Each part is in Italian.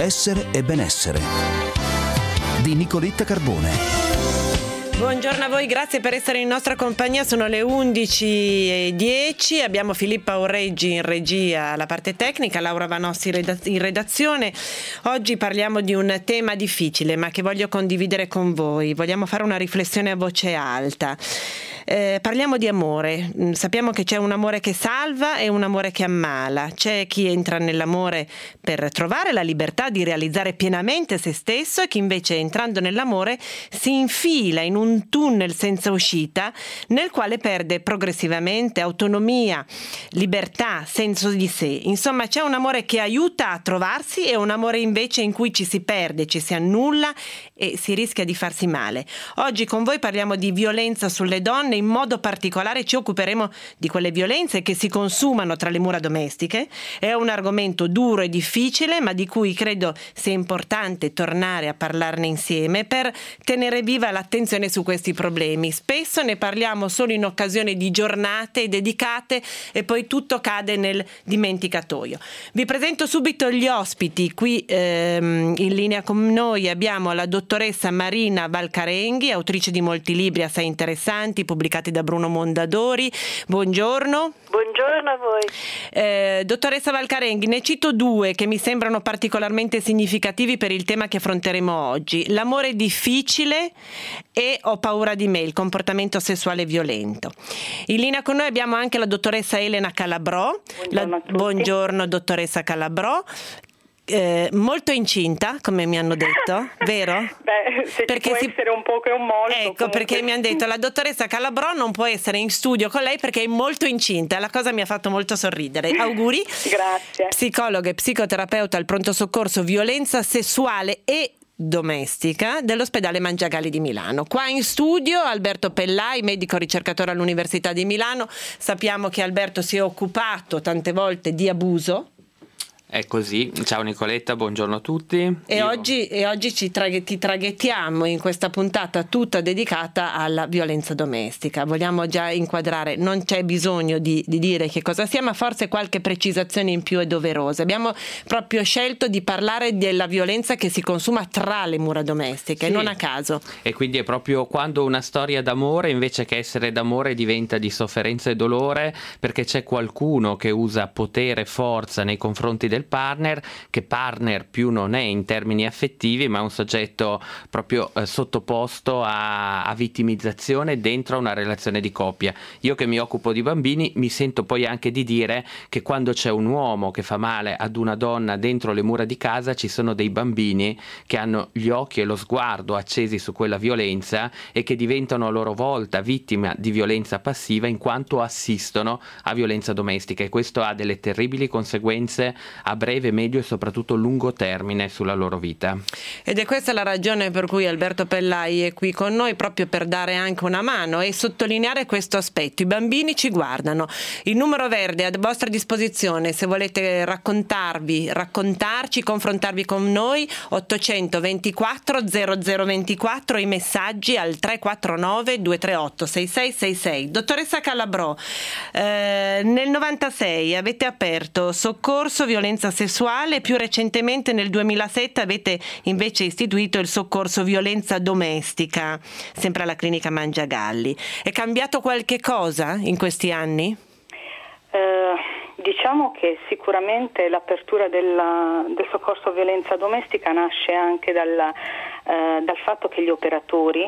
Essere e benessere di Nicoletta Carbone. Buongiorno a voi, grazie per essere in nostra compagnia. Sono le 11:10, abbiamo Filippa Orreggi in regia alla parte tecnica, Laura Vanossi in redazione. Oggi parliamo di un tema difficile ma che voglio condividere con voi. Vogliamo fare una riflessione a voce alta. Parliamo di amore. Sappiamo che c'è un amore che salva e un amore che ammala. C'è chi entra nell'amore per trovare la libertà di realizzare pienamente se stesso e chi invece, entrando nell'amore, si infila in un tunnel senza uscita nel quale perde progressivamente autonomia, libertà, senso di sé. Insomma, c'è un amore che aiuta a trovarsi e un amore invece in cui ci si perde, ci si annulla e si rischia di farsi male. Oggi con voi parliamo di violenza sulle donne. In modo particolare ci occuperemo di quelle violenze che si consumano tra le mura domestiche. È un argomento duro e difficile, ma di cui credo sia importante tornare a parlarne insieme per tenere viva l'attenzione su questi problemi. Spesso ne parliamo solo in occasione di giornate dedicate e poi tutto cade nel dimenticatoio. Vi presento subito gli ospiti. Qui in linea con noi abbiamo la dottoressa Marina Valcarenghi, autrice di molti libri assai interessanti pubblicati da Bruno Mondadori. Buongiorno. Buongiorno a voi. Dottoressa Valcarenghi, ne cito due che mi sembrano particolarmente significativi per il tema che affronteremo oggi. L'amore difficile e Ho paura di me, il comportamento sessuale violento. In linea con noi abbiamo anche la dottoressa Elena Calabrò. Buongiorno dottoressa Calabrò. Molto incinta, come mi hanno detto, vero? Beh, se perché può essere un po' che un molto. Ecco, comunque. Perché mi hanno detto la dottoressa Calabrò non può essere in studio con lei perché è molto incinta. La cosa mi ha fatto molto sorridere. Auguri. Grazie. Psicologa e psicoterapeuta al pronto soccorso violenza sessuale e domestica dell'ospedale Mangiagalli di Milano. Qua in studio Alberto Pellai, medico ricercatore all'Università di Milano. Sappiamo che Alberto si è occupato tante volte di abuso. È così, ciao Nicoletta, buongiorno a tutti. Oggi ti traghettiamo in questa puntata tutta dedicata alla violenza domestica. Vogliamo già inquadrare, non c'è bisogno di dire che cosa sia, ma forse qualche precisazione in più è doverosa. Abbiamo proprio scelto di parlare della violenza che si consuma tra le mura domestiche, sì. Non a caso. E quindi è proprio quando una storia d'amore, invece che essere d'amore, diventa di sofferenza e dolore, perché c'è qualcuno che usa potere e forza nei confronti del partner, che partner più non è in termini affettivi, ma è un soggetto proprio sottoposto a vittimizzazione dentro una relazione di coppia. Io che mi occupo di bambini mi sento poi anche di dire che quando c'è un uomo che fa male ad una donna dentro le mura di casa, ci sono dei bambini che hanno gli occhi e lo sguardo accesi su quella violenza e che diventano a loro volta vittime di violenza passiva in quanto assistono a violenza domestica, e questo ha delle terribili conseguenze a breve, medio e soprattutto lungo termine sulla loro vita. Ed è questa la ragione per cui Alberto Pellai è qui con noi, proprio per dare anche una mano e sottolineare questo aspetto. I bambini ci guardano. Il numero verde è a vostra disposizione se volete raccontarci, confrontarvi con noi. 824 0024, i messaggi al 349 238 6666. Dottoressa Calabrò, nel 96 avete aperto soccorso violenza sessuale, più recentemente nel 2007 avete invece istituito il soccorso violenza domestica, sempre alla clinica Mangiagalli. È cambiato qualche cosa in questi anni? Diciamo che sicuramente l'apertura del soccorso violenza domestica nasce anche dal fatto che gli operatori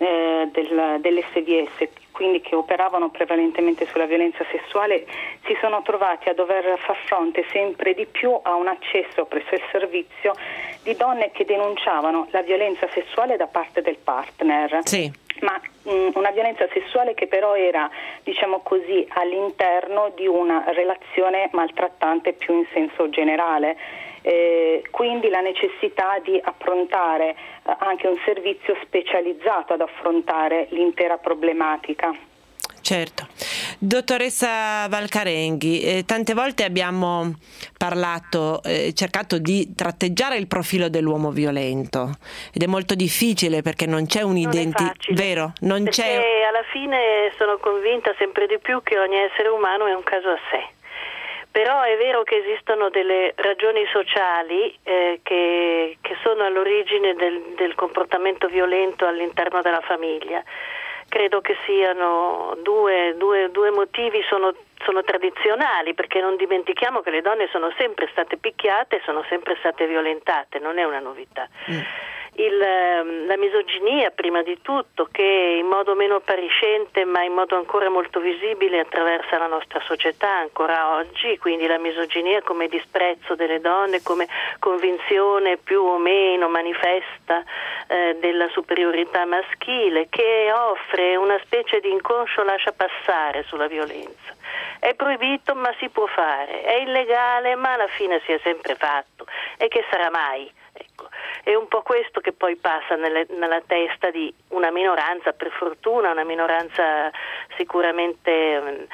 dell'SVS, quindi che operavano prevalentemente sulla violenza sessuale, si sono trovati a dover far fronte sempre di più a un accesso presso il servizio di donne che denunciavano la violenza sessuale da parte del partner. Sì. Ma una violenza sessuale che però era, diciamo così, all'interno di una relazione maltrattante più in senso generale. Quindi la necessità di approntare anche un servizio specializzato ad affrontare l'intera problematica. Certo. Dottoressa Valcarenghi, tante volte abbiamo parlato, cercato di tratteggiare il profilo dell'uomo violento ed è molto difficile perché non c'è un'identità, vero? Non perché c'è. Alla fine sono convinta sempre di più che ogni essere umano è un caso a sé. Però è vero che esistono delle ragioni sociali che sono all'origine del comportamento violento all'interno della famiglia. Credo che siano due motivi, sono tradizionali, perché non dimentichiamo che le donne sono sempre state picchiate e sono sempre state violentate, non è una novità. La misoginia prima di tutto, che in modo meno appariscente ma in modo ancora molto visibile attraversa la nostra società ancora oggi, quindi la misoginia come disprezzo delle donne, come convinzione più o meno manifesta della superiorità maschile, che offre una specie di inconscio lasciapassare sulla violenza. È proibito ma si può fare, è illegale ma alla fine si è sempre fatto, e che sarà mai? Ecco, è un po' questo che poi passa nella testa di una minoranza, per fortuna, una minoranza sicuramente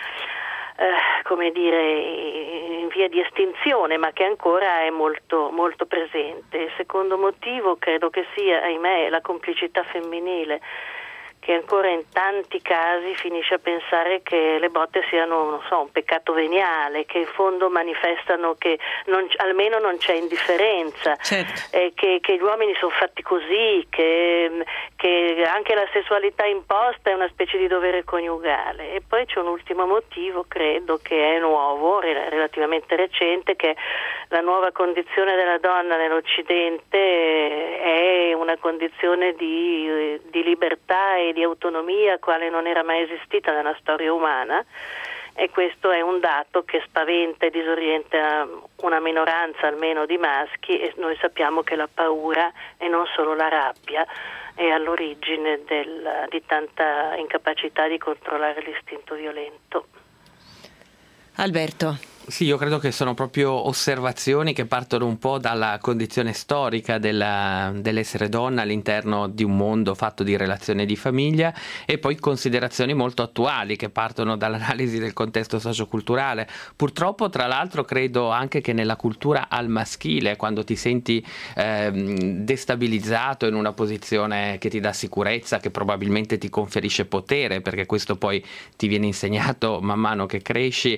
in via di estinzione, ma che ancora è molto, molto presente. Il secondo motivo credo che sia, ahimè, la complicità femminile, che ancora in tanti casi finisce a pensare che le botte siano, un peccato veniale, che in fondo manifestano che almeno non c'è indifferenza, certo. Che gli uomini sono fatti così, che anche la sessualità imposta è una specie di dovere coniugale. E poi c'è un ultimo motivo, credo, che è nuovo, relativamente recente, che la nuova condizione della donna nell'Occidente è una condizione di libertà e di autonomia quale non era mai esistita nella storia umana, e questo è un dato che spaventa e disorienta una minoranza almeno di maschi, e noi sappiamo che la paura e non solo la rabbia è all'origine di tanta incapacità di controllare l'istinto violento. Alberto. Sì, io credo che sono proprio osservazioni che partono un po' dalla condizione storica dell'essere donna all'interno di un mondo fatto di relazioni di famiglia, e poi considerazioni molto attuali che partono dall'analisi del contesto socioculturale. Purtroppo, tra l'altro, credo anche che nella cultura al maschile, quando ti senti destabilizzato in una posizione che ti dà sicurezza, che probabilmente ti conferisce potere, perché questo poi ti viene insegnato man mano che cresci,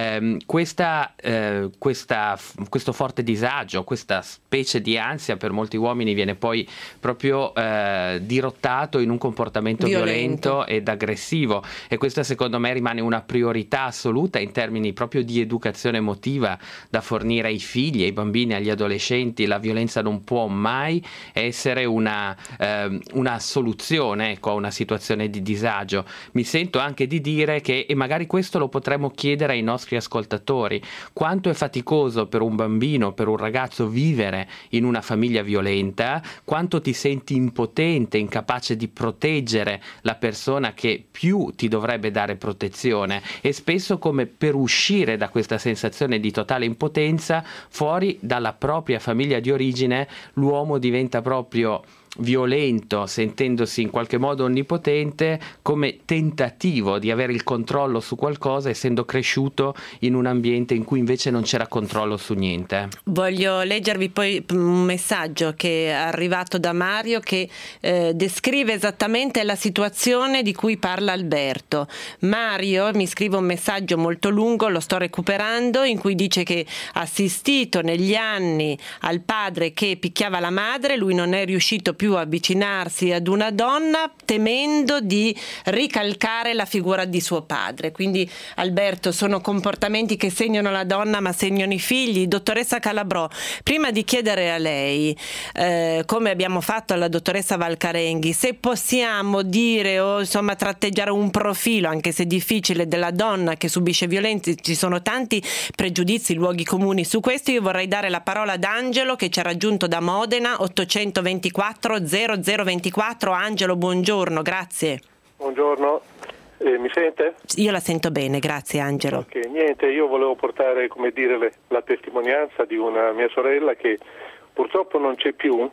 questo forte disagio, questa specie di ansia per molti uomini viene poi proprio dirottato in un comportamento violento ed aggressivo, e questa secondo me rimane una priorità assoluta in termini proprio di educazione emotiva da fornire ai figli, ai bambini, agli adolescenti. La violenza non può mai essere una soluzione, ecco, a una situazione di disagio. Mi sento anche di dire che, e magari questo lo potremmo chiedere ai nostri ascoltatori, quanto è faticoso per un bambino, per un ragazzo vivere in una famiglia violenta, quanto ti senti impotente, incapace di proteggere la persona che più ti dovrebbe dare protezione, e spesso come per uscire da questa sensazione di totale impotenza fuori dalla propria famiglia di origine l'uomo diventa proprio violento, sentendosi in qualche modo onnipotente, come tentativo di avere il controllo su qualcosa, essendo cresciuto in un ambiente in cui invece non c'era controllo su niente. Voglio leggervi poi un messaggio che è arrivato da Mario, che descrive esattamente la situazione di cui parla Alberto. Mario mi scrive un messaggio molto lungo, lo sto recuperando, in cui dice che ha assistito negli anni al padre che picchiava la madre, lui non è riuscito più a avvicinarsi ad una donna temendo di ricalcare la figura di suo padre. Quindi, Alberto, sono comportamenti che segnano la donna ma segnano i figli. Dottoressa Calabrò, prima di chiedere a lei, come abbiamo fatto alla dottoressa Valcarenghi, se possiamo dire o insomma tratteggiare un profilo, anche se difficile, della donna che subisce violenza, ci sono tanti pregiudizi, luoghi comuni su questo. Io vorrei dare la parola ad Angelo, che ci ha raggiunto da Modena, 824 0024. Angelo, buongiorno, grazie. Buongiorno, mi sente? Io la sento bene, grazie Angelo. Ok, niente, io volevo portare, come dire, la testimonianza di una mia sorella che purtroppo non c'è più,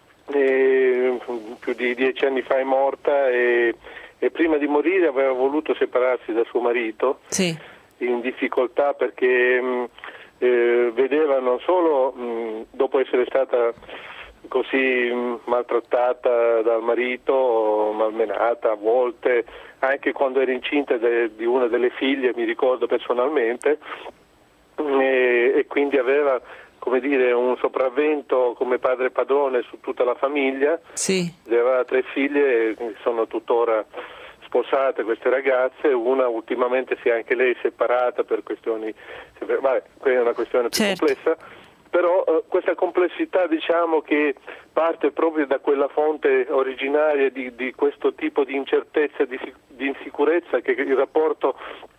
più di 10 anni fa è morta, e prima di morire aveva voluto separarsi da suo marito, sì, in difficoltà perché vedeva non solo dopo essere stata così maltrattata dal marito, malmenata a volte, anche quando era incinta di una delle figlie, mi ricordo personalmente, e quindi aveva, come dire, un sopravvento come padre padrone su tutta la famiglia. Sì. Aveva 3 figlie, sono tuttora sposate queste ragazze, una ultimamente si è anche lei separata per questioni, quella è una questione più complessa, però questa complessità, diciamo, che parte proprio da quella fonte originaria di questo tipo di incertezza, di insicurezza che il rapporto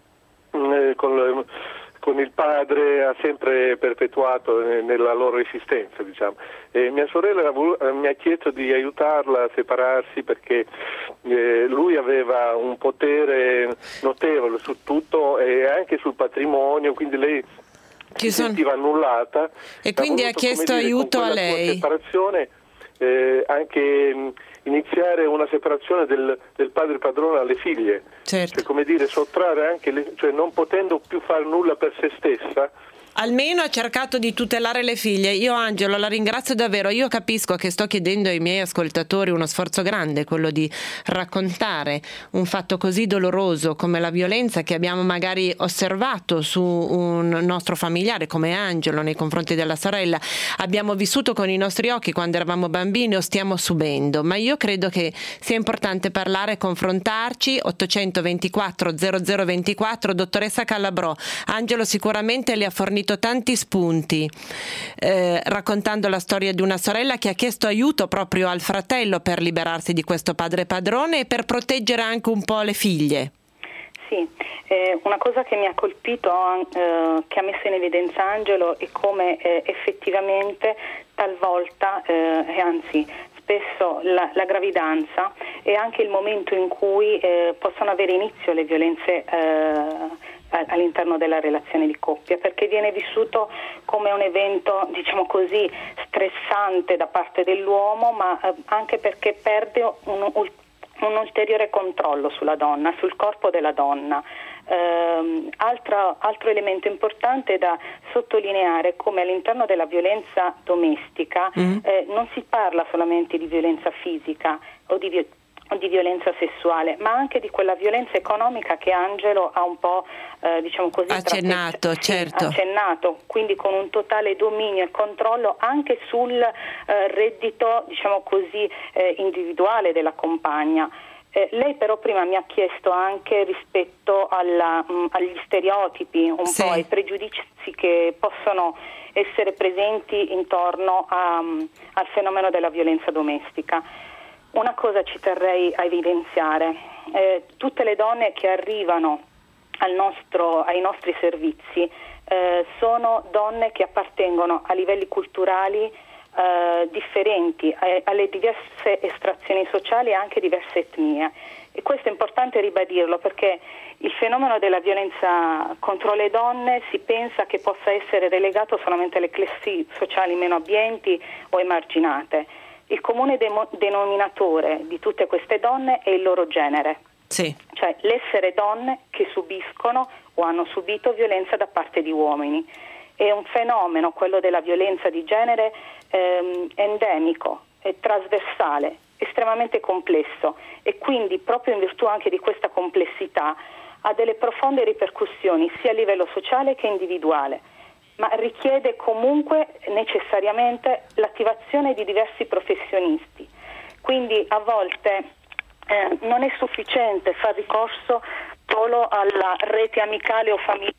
con il padre ha sempre perpetuato nella loro esistenza, diciamo. Mia sorella mi ha chiesto di aiutarla a separarsi perché lui aveva un potere notevole su tutto e anche sul patrimonio, quindi lei si sentiva annullata e quindi ha chiesto aiuto a lei. Con separazione anche iniziare una separazione del padre padrone alle figlie, cioè, come dire, sottrarre anche cioè non potendo più fare nulla per se stessa. Almeno ha cercato di tutelare le figlie. Io, Angelo, la ringrazio davvero. Io capisco che sto chiedendo ai miei ascoltatori uno sforzo grande, quello di raccontare un fatto così doloroso come la violenza che abbiamo magari osservato su un nostro familiare come Angelo nei confronti della sorella. Abbiamo vissuto con i nostri occhi quando eravamo bambini o stiamo subendo, ma io credo che sia importante parlare e confrontarci. 824 0024. Dottoressa Calabrò, Angelo sicuramente le ha fornito tanti spunti raccontando la storia di una sorella che ha chiesto aiuto proprio al fratello per liberarsi di questo padre padrone e per proteggere anche un po' le figlie. Sì, una cosa che mi ha colpito, che ha messo in evidenza Angelo, è come effettivamente talvolta, anzi spesso la gravidanza è anche il momento in cui possono avere inizio le violenze all'interno della relazione di coppia, perché viene vissuto come un evento, diciamo così, stressante da parte dell'uomo, ma anche perché perde un ulteriore controllo sulla donna, sul corpo della donna. Altro elemento importante da sottolineare, come all'interno della violenza domestica non si parla solamente di violenza fisica o di violenza sessuale, ma anche di quella violenza economica che Angelo ha un po' diciamo così accennato, quindi con un totale dominio e controllo anche sul reddito, diciamo così, individuale della compagna. Lei però prima mi ha chiesto anche rispetto agli stereotipi, po' ai pregiudizi che possono essere presenti intorno al fenomeno della violenza domestica. Una cosa ci terrei a evidenziare: tutte le donne che arrivano ai nostri servizi sono donne che appartengono a livelli culturali differenti, alle diverse estrazioni sociali e anche diverse etnie, e questo è importante ribadirlo, perché il fenomeno della violenza contro le donne si pensa che possa essere relegato solamente alle classi sociali meno abbienti o emarginate. Il comune denominatore di tutte queste donne è il loro genere, cioè l'essere donne che subiscono o hanno subito violenza da parte di uomini. È un fenomeno, quello della violenza di genere, endemico, è trasversale, estremamente complesso, e quindi proprio in virtù anche di questa complessità ha delle profonde ripercussioni sia a livello sociale che individuale, ma richiede comunque necessariamente l'attivazione di diversi professionisti. Quindi a volte non è sufficiente far ricorso solo alla rete amicale o familiare.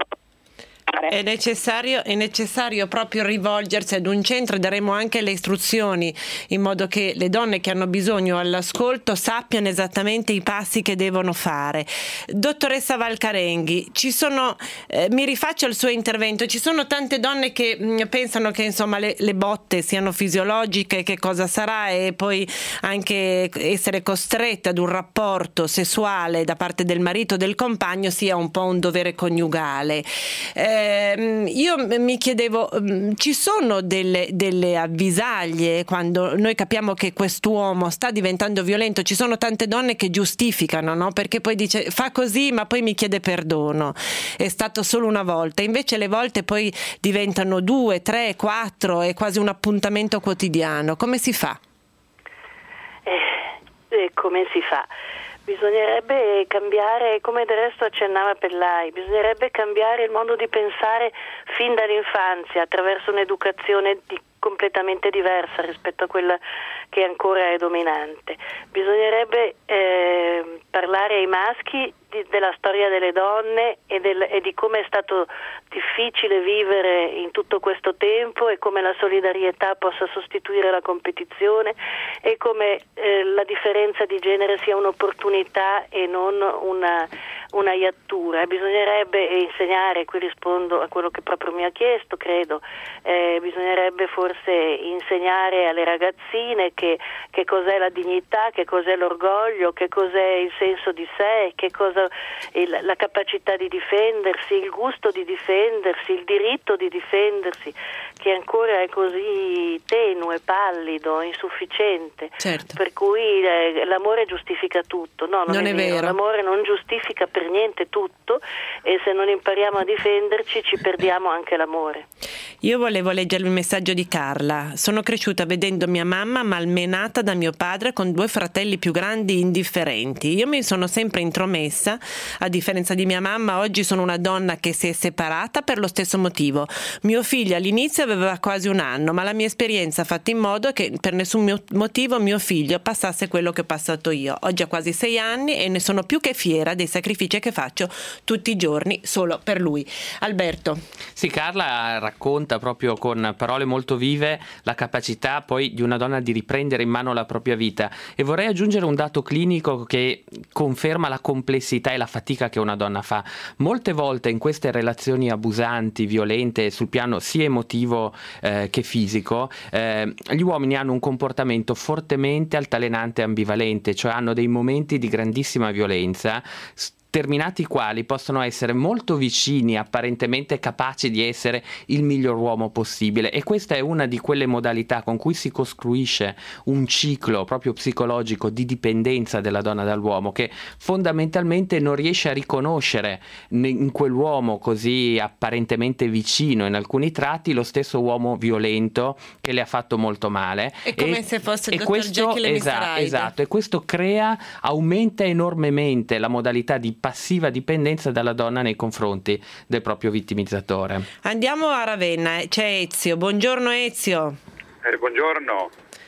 È necessario proprio rivolgersi ad un centro. Daremo anche le istruzioni in modo che le donne che hanno bisogno all'ascolto sappiano esattamente i passi che devono fare. Dottoressa Valcarenghi, mi rifaccio al suo intervento, ci sono tante donne che pensano che insomma le botte siano fisiologiche, che cosa sarà, e poi anche essere costrette ad un rapporto sessuale da parte del marito o del compagno sia un po' un dovere coniugale. Io mi chiedevo, ci sono delle avvisaglie quando noi capiamo che quest'uomo sta diventando violento? Ci sono tante donne che giustificano, no? Perché poi dice fa così ma poi mi chiede perdono, è stato solo una volta. Invece le volte poi diventano 2, 3, 4, è quasi un appuntamento quotidiano. Come si fa? Come si fa? Bisognerebbe cambiare, come del resto accennava Pellai, bisognerebbe cambiare il modo di pensare fin dall'infanzia attraverso un'educazione completamente diversa rispetto a quella che ancora è dominante. Bisognerebbe parlare ai maschi della storia delle donne e di come è stato difficile vivere in tutto questo tempo e come la solidarietà possa sostituire la competizione e come la differenza di genere sia un'opportunità e non una iattura. Bisognerebbe insegnare, qui rispondo a quello che proprio mi ha chiesto, credo, bisognerebbe forse insegnare alle ragazzine che cos'è la dignità, che cos'è l'orgoglio, che cos'è il senso di sé, che cosa la capacità di difendersi, il gusto di difendersi, il diritto di difendersi, che ancora è così tenue, pallido, insufficiente. Certo. Per cui l'amore giustifica tutto. No, non è vero. L'amore non giustifica per niente tutto, e se non impariamo a difenderci ci perdiamo anche l'amore. Io volevo leggervi un messaggio di Carla. Sono cresciuta vedendo mia mamma malmenata da mio padre con 2 fratelli più grandi indifferenti. Io mi sono sempre intromessa. A differenza di mia mamma, oggi sono una donna che si è separata per lo stesso motivo. Mio figlio all'inizio aveva quasi 1 anno, ma la mia esperienza ha fatto in modo che per nessun motivo mio figlio passasse quello che ho passato io. Oggi ha quasi 6 anni e ne sono più che fiera dei sacrifici che faccio tutti i giorni solo per lui. Alberto. Sì, Carla racconta proprio con parole molto vive la capacità poi di una donna di riprendere in mano la propria vita, e vorrei aggiungere un dato clinico che conferma la complessità e la fatica che una donna fa. Molte volte in queste relazioni abusanti, violente sul piano sia emotivo che fisico, gli uomini hanno un comportamento fortemente altalenante e ambivalente, cioè hanno dei momenti di grandissima violenza, determinati quali possono essere molto vicini, apparentemente capaci di essere il miglior uomo possibile, e questa è una di quelle modalità con cui si costruisce un ciclo proprio psicologico di dipendenza della donna dall'uomo, che fondamentalmente non riesce a riconoscere in quell'uomo così apparentemente vicino in alcuni tratti lo stesso uomo violento che le ha fatto molto male. È come se fosse il dottor Jekyll e Mr. Hyde. Esatto, e questo aumenta enormemente la modalità di passiva dipendenza dalla donna nei confronti del proprio vittimizzatore. Andiamo a Ravenna, c'è Ezio. Buongiorno Ezio. Buongiorno.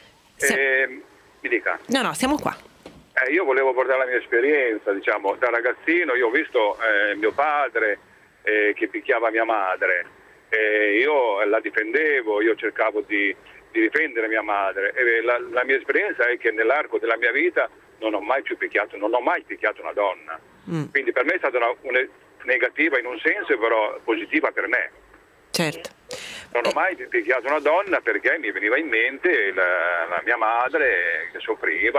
Mi dica. No, siamo qua. Io volevo portare la mia esperienza, diciamo, da ragazzino. Io ho visto mio padre che picchiava mia madre, io la difendevo, io cercavo di difendere mia madre, e la mia esperienza è che nell'arco della mia vita non ho mai picchiato una donna. Quindi per me è stata una negativa in un senso, però positiva per me. Certo. Non ho mai picchiato una donna perché mi veniva in mente la mia madre che soffriva,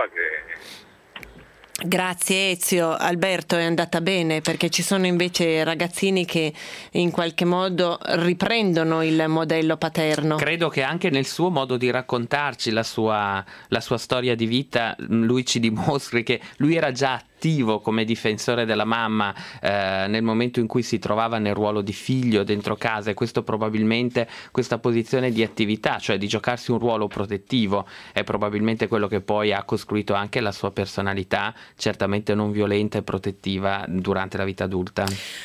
Grazie Ezio. Alberto, è andata bene, perché ci sono invece ragazzini che in qualche modo riprendono il modello paterno. Credo che anche nel suo modo di raccontarci la sua storia di vita lui ci dimostri che lui era già attivo come difensore della mamma nel momento in cui si trovava nel ruolo di figlio dentro casa, e questo probabilmente, questa posizione di attività, cioè di giocarsi un ruolo protettivo, è probabilmente quello che poi ha costruito anche la sua personalità, certamente non violenta e protettiva durante la vita adulta.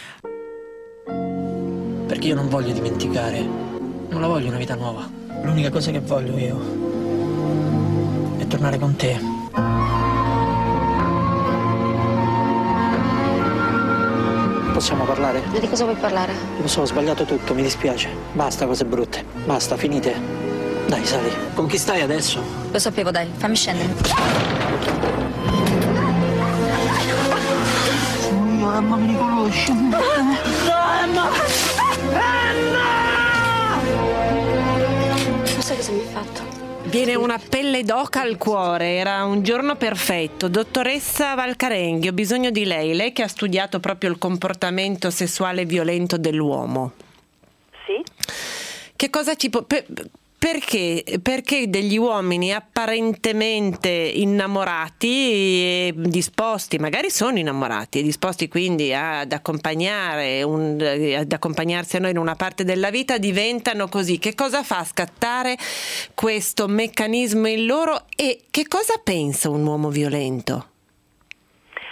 Perché io non voglio dimenticare, non la voglio una vita nuova. L'unica cosa che voglio io è tornare con te. Possiamo parlare? Di cosa vuoi parlare? Lo so, ho sbagliato tutto, mi dispiace. Basta cose brutte, basta, finite. Dai, sali. Con chi stai adesso? Lo sapevo, dai, fammi scendere. Mamma, mi riconosci? No, Emma! Non sai cosa mi hai fatto? Viene una pelle d'oca al cuore. Era un giorno perfetto. Dottoressa Valcarenghi, ho bisogno di lei che ha studiato proprio il comportamento sessuale violento dell'uomo. Sì. Che cosa ci può... Perché degli uomini apparentemente innamorati e disposti, magari sono innamorati e disposti quindi ad accompagnarsi a noi in una parte della vita, diventano così? Che cosa fa scattare questo meccanismo in loro, e che cosa pensa un uomo violento?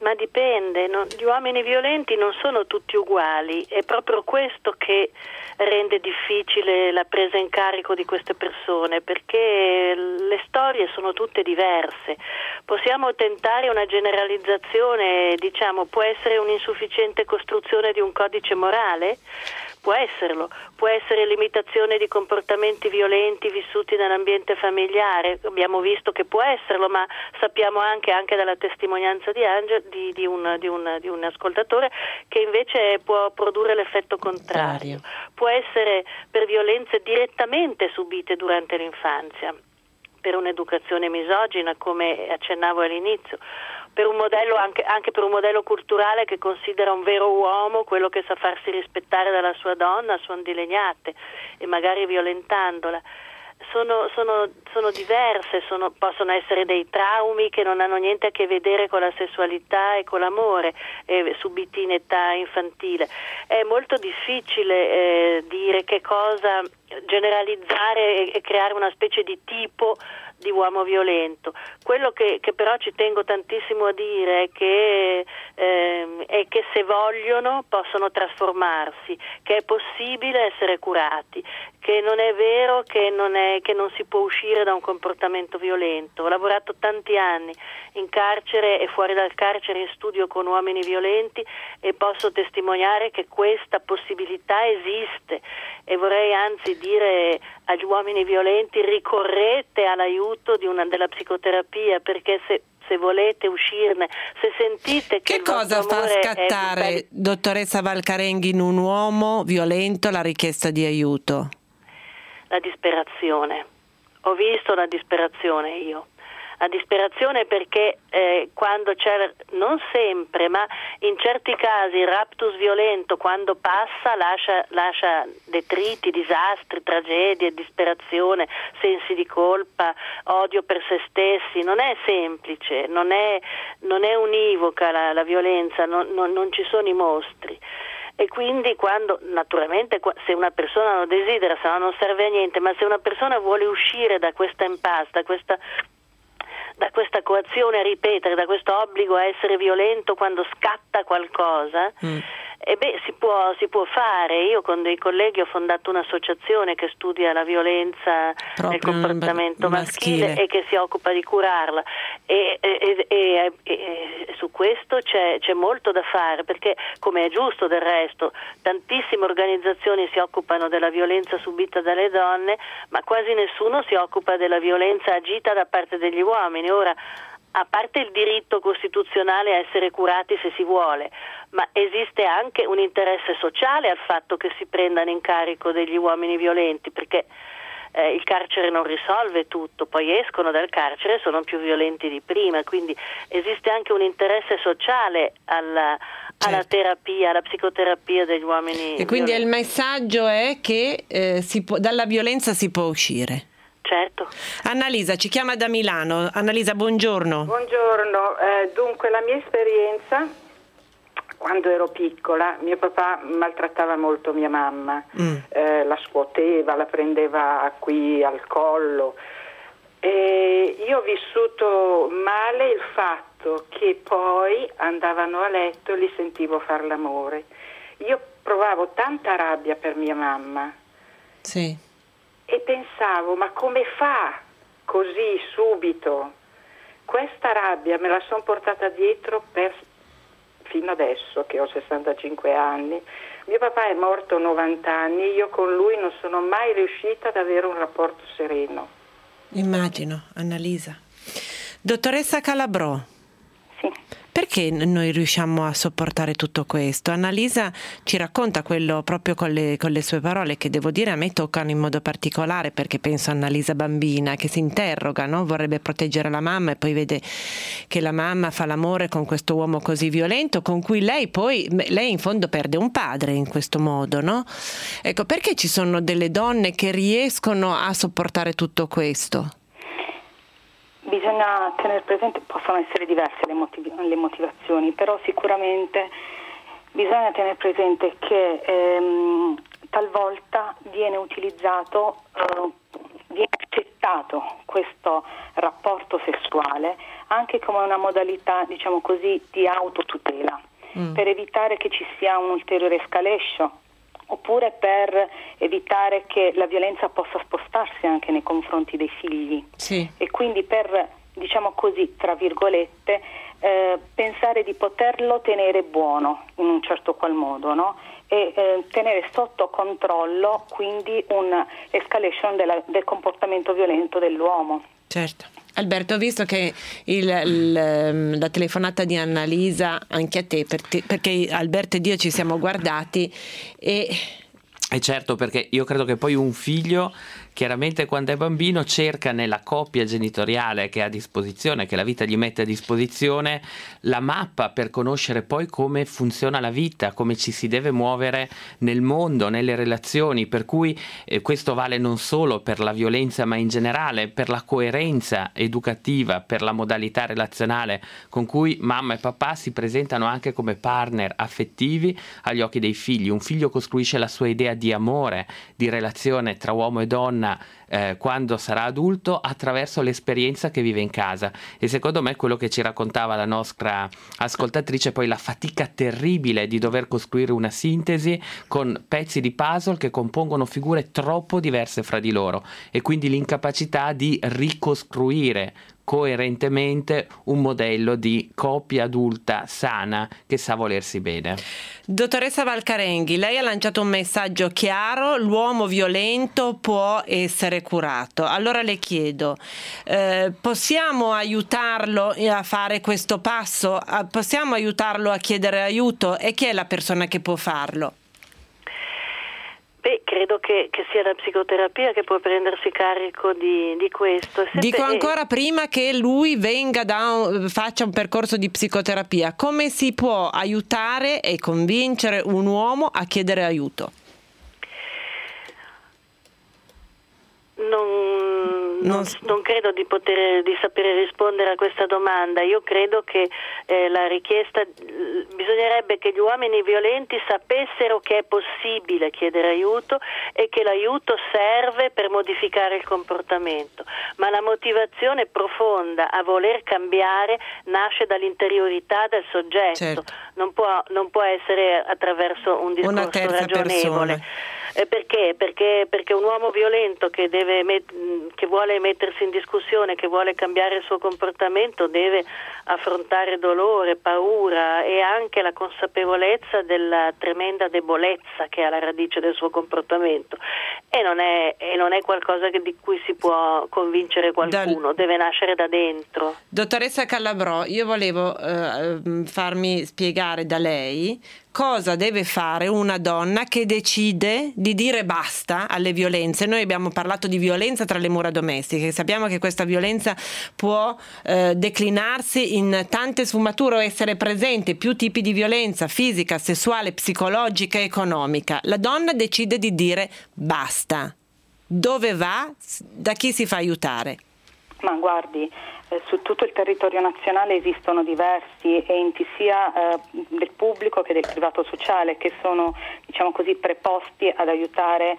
Ma dipende, gli uomini violenti non sono tutti uguali, è proprio questo che rende difficile la presa in carico di queste persone, perché le storie sono tutte diverse. Possiamo tentare una generalizzazione, diciamo, può essere un'insufficiente costruzione di un codice morale? Può esserlo, può essere l'imitazione di comportamenti violenti vissuti nell'ambiente familiare, abbiamo visto che può esserlo, ma sappiamo anche dalla testimonianza di Angelo, di un ascoltatore, che invece può produrre l'effetto contrario. Può essere per violenze direttamente subite durante l'infanzia, per un'educazione misogina, come accennavo all'inizio, per un modello anche per un modello culturale che considera un vero uomo quello che sa farsi rispettare dalla sua donna, suon di legnate, e magari violentandola. Sono diverse, possono essere dei traumi che non hanno niente a che vedere con la sessualità e con l'amore, subiti in età infantile. È molto difficile dire che cosa generalizzare e creare una specie di tipo di uomo violento. Quello che però ci tengo tantissimo a dire è che se vogliono possono trasformarsi, che è possibile essere curati, che non è vero che non si può uscire da un comportamento violento. Ho lavorato tanti anni in carcere e fuori dal carcere in studio con uomini violenti e posso testimoniare che questa possibilità esiste, e vorrei anzi dire agli uomini violenti: ricorrete all'aiuto della psicoterapia, perché se volete uscirne, se sentite che cosa fa scattare, dottoressa Valcarenghi, in un uomo violento la richiesta di aiuto? La disperazione. Ho visto la disperazione io. La disperazione perché quando c'è, non sempre, ma in certi casi il raptus violento, quando passa, lascia detriti, disastri, tragedie, disperazione, sensi di colpa, odio per se stessi. Non è semplice, non è univoca la violenza, non ci sono i mostri. E quindi naturalmente se una persona lo desidera, se no non serve a niente, ma se una persona vuole uscire da questa impasse, da questa coazione a ripetere, da questo obbligo a essere violento quando scatta qualcosa, si può fare. Io con dei colleghi ho fondato un'associazione che studia la violenza nel comportamento maschile e che si occupa di curarla, e su questo c'è molto da fare, perché, come è giusto del resto, tantissime organizzazioni si occupano della violenza subita dalle donne, ma quasi nessuno si occupa della violenza agita da parte degli uomini. Ora, a parte il diritto costituzionale a essere curati se si vuole, ma esiste anche un interesse sociale al fatto che si prendano in carico degli uomini violenti, perché il carcere non risolve tutto, poi escono dal carcere e sono più violenti di prima, quindi esiste anche un interesse sociale alla terapia, alla psicoterapia degli uomini. E quindi violenti. Il messaggio è che dalla violenza si può uscire. Certo. Annalisa ci chiama da Milano. Annalisa, buongiorno. Buongiorno. Dunque, la mia esperienza, quando ero piccola, mio papà maltrattava molto mia mamma, la scuoteva, la prendeva qui al collo, e io ho vissuto male il fatto che poi andavano a letto e li sentivo far l'amore. Io provavo tanta rabbia per mia mamma. Sì. E pensavo, ma come fa così subito? Questa rabbia me la sono portata dietro fino adesso che ho 65 anni. Mio papà è morto a 90 anni, io con lui non sono mai riuscita ad avere un rapporto sereno. Immagino, Annalisa. Dottoressa Calabrò. Sì. Perché noi riusciamo a sopportare tutto questo? Annalisa ci racconta quello proprio con le sue parole, che devo dire a me toccano in modo particolare, perché penso a Annalisa bambina che si interroga, no? Vorrebbe proteggere la mamma e poi vede che la mamma fa l'amore con questo uomo così violento, con cui lei in fondo perde un padre in questo modo, no? Ecco, perché ci sono delle donne che riescono a sopportare tutto questo? Bisogna tenere presente, possono essere diverse le motivazioni, però sicuramente bisogna tenere presente che talvolta viene utilizzato, viene accettato questo rapporto sessuale anche come una modalità, diciamo così, di autotutela, per evitare che ci sia un ulteriore escalation, oppure per evitare che la violenza possa spostarsi anche nei confronti dei figli. Sì. E quindi per, diciamo così, tra virgolette, pensare di poterlo tenere buono in un certo qual modo, no? E tenere sotto controllo quindi un escalation del comportamento violento dell'uomo. Certo. Alberto, ho visto che la telefonata di Annalisa anche a te, perché Alberto ed io ci siamo guardati e certo, perché io credo che poi un figlio chiaramente quando è bambino cerca nella coppia genitoriale che ha a disposizione, che la vita gli mette a disposizione, la mappa per conoscere poi come funziona la vita, come ci si deve muovere nel mondo, nelle relazioni, per cui questo vale non solo per la violenza ma in generale per la coerenza educativa, per la modalità relazionale con cui mamma e papà si presentano anche come partner affettivi agli occhi dei figli. Un figlio costruisce la sua idea di amore, di relazione tra uomo e donna quando sarà adulto attraverso l'esperienza che vive in casa, e secondo me quello che ci raccontava la nostra ascoltatrice, poi la fatica terribile di dover costruire una sintesi con pezzi di puzzle che compongono figure troppo diverse fra di loro, e quindi l'incapacità di ricostruire coerentemente un modello di coppia adulta sana che sa volersi bene. Dottoressa Valcarenghi, lei ha lanciato un messaggio chiaro: l'uomo violento può essere curato. Allora le chiedo, possiamo aiutarlo a fare questo passo? Possiamo aiutarlo a chiedere aiuto? E chi è la persona che può farlo? Beh, credo che sia la psicoterapia che può prendersi carico di questo. Dico ancora prima che lui venga faccia un percorso di psicoterapia. Come si può aiutare e convincere un uomo a chiedere aiuto? Non credo di sapere rispondere a questa domanda. Io credo che la richiesta bisognerebbe che gli uomini violenti sapessero che è possibile chiedere aiuto e che l'aiuto serve per modificare il comportamento, ma la motivazione profonda a voler cambiare nasce dall'interiorità del soggetto. Certo. Non può essere attraverso un discorso ragionevole. Persona. Perché? Perché un uomo violento che vuole mettersi in discussione, che vuole cambiare il suo comportamento, deve affrontare dolore, paura e anche la consapevolezza della tremenda debolezza che è alla radice del suo comportamento, e non è qualcosa di cui si può convincere qualcuno, deve nascere da dentro. Dottoressa Callabrò, io volevo farmi spiegare da lei cosa deve fare una donna che decide di dire basta alle violenze. Noi abbiamo parlato di violenza tra le mura domestiche, sappiamo che questa violenza può declinarsi in tante sfumature o essere presente, più tipi di violenza: fisica, sessuale, psicologica, economica. La donna decide di dire basta. Dove va? Da chi si fa aiutare? Ma guardi, su tutto il territorio nazionale esistono diversi enti sia del pubblico che del privato sociale che sono, diciamo così, preposti ad aiutare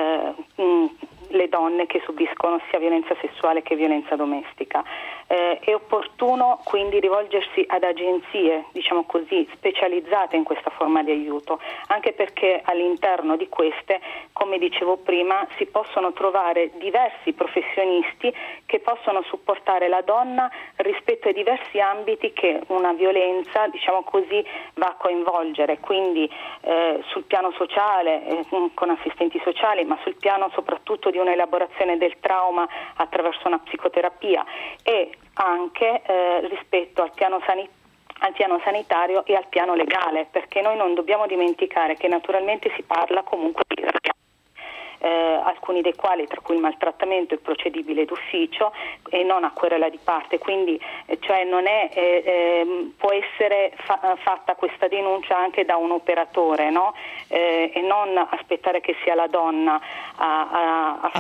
le donne che subiscono sia violenza sessuale che violenza domestica. È opportuno quindi rivolgersi ad agenzie, diciamo così, specializzate in questa forma di aiuto, anche perché all'interno di queste, come dicevo prima, si possono trovare diversi professionisti che possono supportare la donna rispetto ai diversi ambiti che una violenza, diciamo così, va a coinvolgere, quindi sul piano sociale con assistenti sociali, ma sul piano soprattutto di un'elaborazione del trauma attraverso una psicoterapia, e anche rispetto al piano sanitario e al piano legale, perché noi non dobbiamo dimenticare che naturalmente si parla comunque di alcuni dei quali, tra cui il maltrattamento, è procedibile d'ufficio e non a querela di parte, quindi cioè non è può essere fatta questa denuncia anche da un operatore, no? E non aspettare che sia la donna a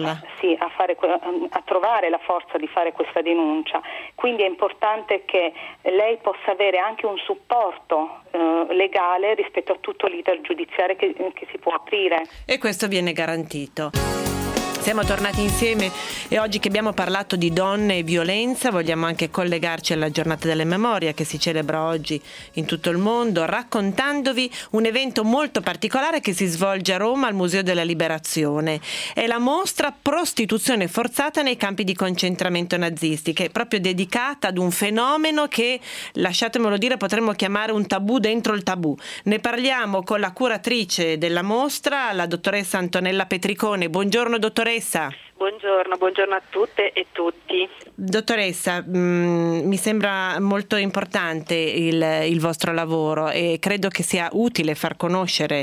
trovare la forza di fare questa denuncia. Quindi è importante che lei possa avere anche un supporto legale rispetto a tutto l'iter giudiziario che si può aprire. E questo viene garantito. Siamo tornati insieme e oggi che abbiamo parlato di donne e violenza vogliamo anche collegarci alla giornata della memoria che si celebra oggi in tutto il mondo, raccontandovi un evento molto particolare che si svolge a Roma al Museo della Liberazione. È la mostra Prostituzione forzata nei campi di concentramento nazisti, che è proprio dedicata ad un fenomeno che, lasciatemelo dire, potremmo chiamare un tabù dentro il tabù. Ne parliamo con la curatrice della mostra, la dottoressa Antonella Petricone. Buongiorno dottoressa. Buongiorno a tutte e tutti. Dottoressa, mi sembra molto importante il vostro lavoro e credo che sia utile far conoscere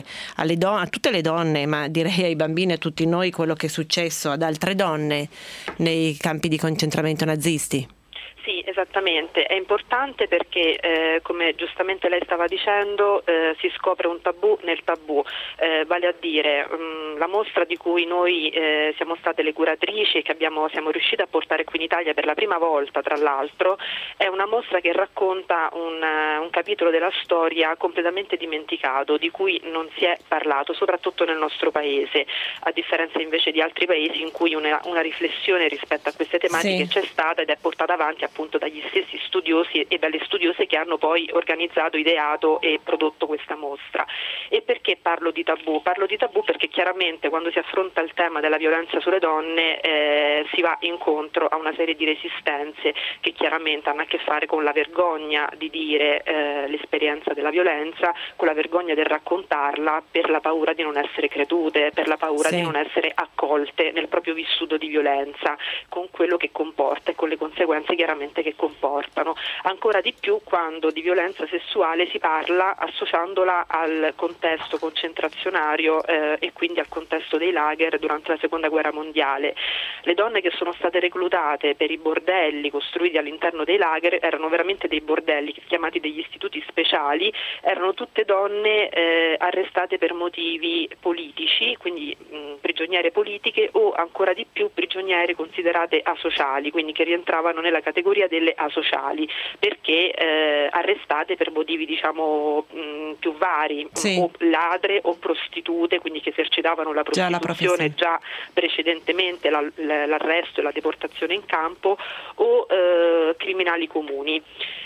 a tutte le donne, ma direi ai bambini e a tutti noi, quello che è successo ad altre donne nei campi di concentramento nazisti. Sì, esattamente, è importante perché come giustamente lei stava dicendo si scopre un tabù nel tabù, vale a dire la mostra di cui noi siamo state le curatrici e che siamo riuscite a portare qui in Italia per la prima volta, tra l'altro, è una mostra che racconta un capitolo della storia completamente dimenticato, di cui non si è parlato, soprattutto nel nostro paese, a differenza invece di altri paesi in cui una riflessione rispetto a queste tematiche c'è stata ed è portata avanti appunto dagli stessi studiosi e dalle studiose che hanno poi organizzato, ideato e prodotto questa mostra. E perché parlo di tabù? Parlo di tabù perché chiaramente quando si affronta il tema della violenza sulle donne si va incontro a una serie di resistenze che chiaramente hanno a che fare con la vergogna di dire l'esperienza della violenza, con la vergogna del raccontarla, per la paura di non essere credute, per la paura di non essere accolte nel proprio vissuto di violenza, con quello che comporta e con le conseguenze chiaramente che comportano. Ancora di più quando di violenza sessuale si parla associandola al contesto concentrazionario e quindi al contesto dei lager durante la Seconda Guerra Mondiale. Le donne che sono state reclutate per i bordelli costruiti all'interno dei lager erano veramente dei bordelli chiamati degli istituti speciali, erano tutte donne arrestate per motivi politici, quindi prigioniere politiche o ancora di più prigioniere considerate asociali, quindi che rientravano nella categoria delle asociali, perché arrestate per motivi diciamo più vari, o ladre o prostitute, quindi che esercitavano la prostituzione già precedentemente l'arresto e la deportazione in campo, o criminali comuni.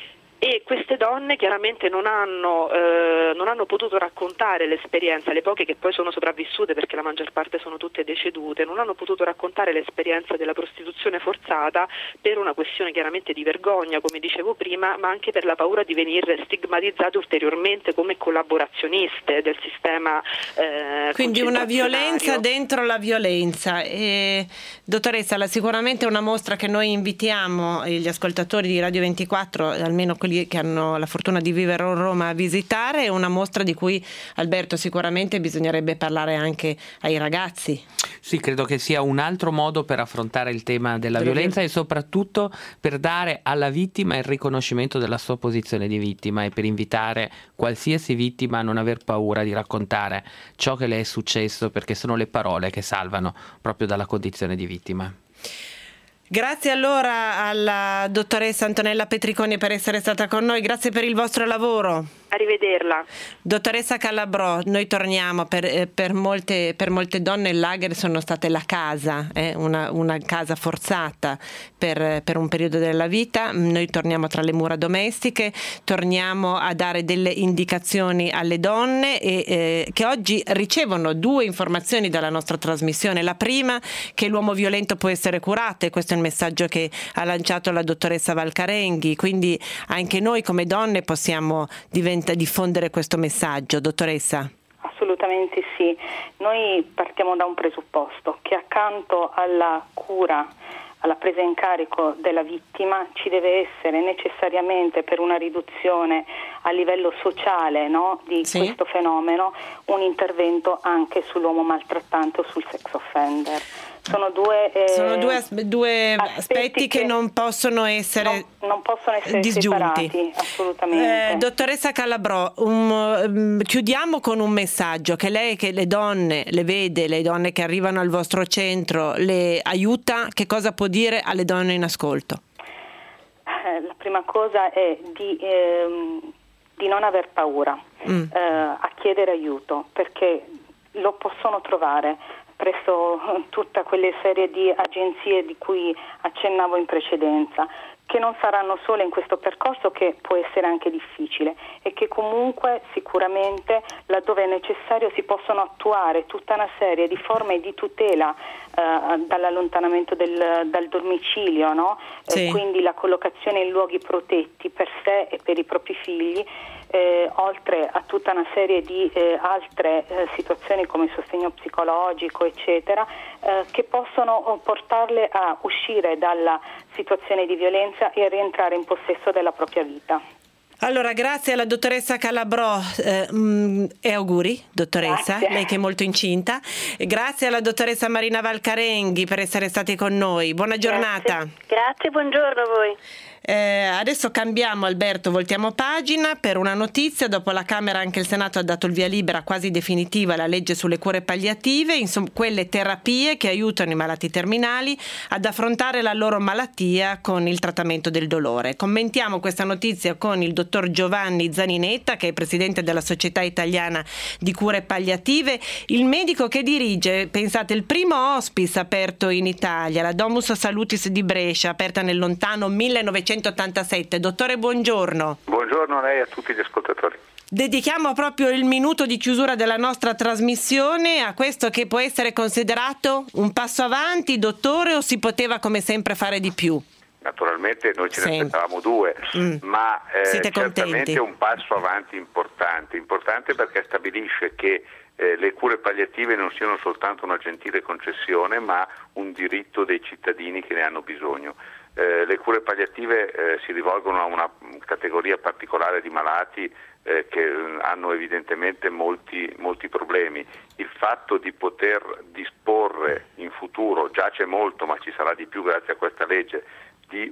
E queste donne chiaramente non hanno potuto raccontare l'esperienza, le poche che poi sono sopravvissute perché la maggior parte sono tutte decedute, non hanno potuto raccontare l'esperienza della prostituzione forzata per una questione chiaramente di vergogna, come dicevo prima, ma anche per la paura di venire stigmatizzate ulteriormente come collaborazioniste del sistema quindi una violenza dentro la violenza. Dottoressa, sicuramente è una mostra che noi invitiamo gli ascoltatori di Radio 24, almeno quelli che hanno la fortuna di vivere a Roma, a visitare. È una mostra di cui, Alberto, sicuramente bisognerebbe parlare anche ai ragazzi. Sì, credo che sia un altro modo per affrontare il tema della violenza e soprattutto per dare alla vittima il riconoscimento della sua posizione di vittima e per invitare qualsiasi vittima a non aver paura di raccontare ciò che le è successo, perché sono le parole che salvano proprio dalla condizione di vittima. Grazie allora alla dottoressa Antonella Petricone per essere stata con noi, grazie per il vostro lavoro. Arrivederla. Dottoressa Calabrò, noi torniamo, per molte donne il lager sono state la casa, una casa forzata per un periodo della vita. Noi torniamo tra le mura domestiche, torniamo a dare delle indicazioni alle donne che oggi ricevono 2 informazioni dalla nostra trasmissione. La prima, che l'uomo violento può essere curato, e questo è il messaggio che ha lanciato la dottoressa Valcarenghi, quindi anche noi come donne possiamo diffondere questo messaggio. Dottoressa? Assolutamente sì. Noi partiamo da un presupposto, che accanto alla cura, alla presa in carico della vittima, ci deve essere necessariamente, per una riduzione a livello sociale, no, di questo fenomeno, un intervento anche sull'uomo maltrattante o sul sex offender. Sono due aspetti che non possono essere disgiunti. Separati, assolutamente. Dottoressa Calabrò, chiudiamo con un messaggio che lei, che le donne le vede, le donne che arrivano al vostro centro, le aiuta. Che cosa può dire alle donne in ascolto? La prima cosa è di non aver paura a chiedere aiuto, perché lo possono trovare presso tutta quelle serie di agenzie di cui accennavo in precedenza, che non saranno sole in questo percorso, che può essere anche difficile, e che comunque sicuramente laddove è necessario si possono attuare tutta una serie di forme di tutela dall'allontanamento dal domicilio, no? Sì. Quindi la collocazione in luoghi protetti per sé e per i propri figli, oltre a tutta una serie di altre situazioni come il sostegno psicologico, eccetera, che possono portarle a uscire dalla situazione di violenza e a rientrare in possesso della propria vita. Allora, grazie alla dottoressa Calabrò e auguri, dottoressa, Grazie. lei che è molto incinta. Grazie alla dottoressa Marina Valcarenghi per essere stati con noi. Buona giornata. Grazie, buongiorno a voi. Adesso cambiamo, Alberto, voltiamo pagina per una notizia. Dopo la Camera anche il Senato ha dato il via libera quasi definitiva alla legge sulle cure palliative, insomma quelle terapie che aiutano i malati terminali ad affrontare la loro malattia con il trattamento del dolore. Commentiamo questa notizia con il dottor Giovanni Zaninetta, che è presidente della Società Italiana di Cure Palliative, il medico che dirige, pensate, il primo hospice aperto in Italia, la Domus Salutis di Brescia, aperta nel lontano 1987. Dottore, buongiorno. Buongiorno a lei e a tutti gli ascoltatori. Dedichiamo proprio il minuto di chiusura della nostra trasmissione a questo che può essere considerato un passo avanti, dottore, o si poteva come sempre fare di più? Naturalmente noi ce ne aspettavamo due, ma Siete certamente contenti? è un passo avanti importante perché stabilisce che le cure palliative non siano soltanto una gentile concessione, ma un diritto dei cittadini che ne hanno bisogno. Le cure palliative si rivolgono a una categoria particolare di malati che hanno evidentemente molti problemi. Il fatto di poter disporre in futuro, già c'è molto ma ci sarà di più grazie a questa legge, di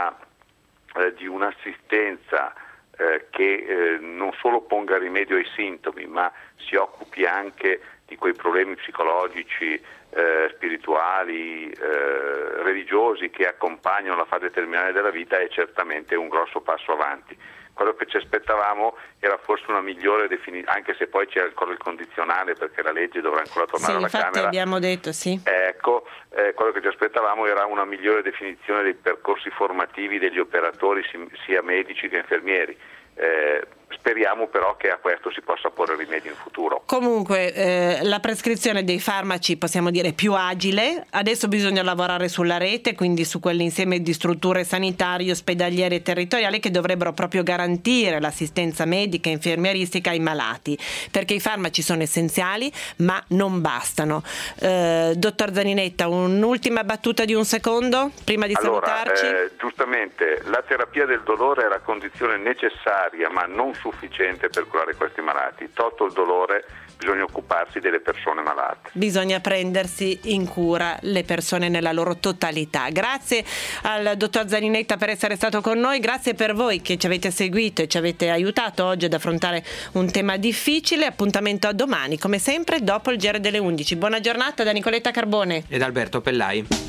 un'assistenza che non solo ponga rimedio ai sintomi, ma si occupi anche di quei problemi psicologici, spirituali, religiosi che accompagnano la fase terminale della vita, è certamente un grosso passo avanti. Quello che ci aspettavamo era forse una migliore definizione, anche se poi c'è ancora il condizionale perché la legge dovrà ancora tornare alla Camera. Sì, infatti abbiamo detto sì. Ecco, quello che ci aspettavamo era una migliore definizione dei percorsi formativi degli operatori, sia medici che infermieri. Speriamo però che a questo si possa porre rimedio in futuro. Comunque la prescrizione dei farmaci possiamo dire più agile, adesso bisogna lavorare sulla rete, quindi su quell'insieme di strutture sanitarie, ospedaliere e territoriali che dovrebbero proprio garantire l'assistenza medica e infermieristica ai malati, perché i farmaci sono essenziali ma non bastano. Dottor Zaninetta, un'ultima battuta di un secondo prima di salutarci? Giustamente, la terapia del dolore è la condizione necessaria ma non sufficiente per curare questi malati. Tolto il dolore, bisogna occuparsi delle persone malate. Bisogna prendersi in cura le persone nella loro totalità. Grazie al dottor Zaninetta per essere stato con noi, grazie per voi che ci avete seguito e ci avete aiutato oggi ad affrontare un tema difficile. Appuntamento a domani, come sempre, dopo il GR delle 11. Buona giornata da Nicoletta Carbone ed Alberto Pellai.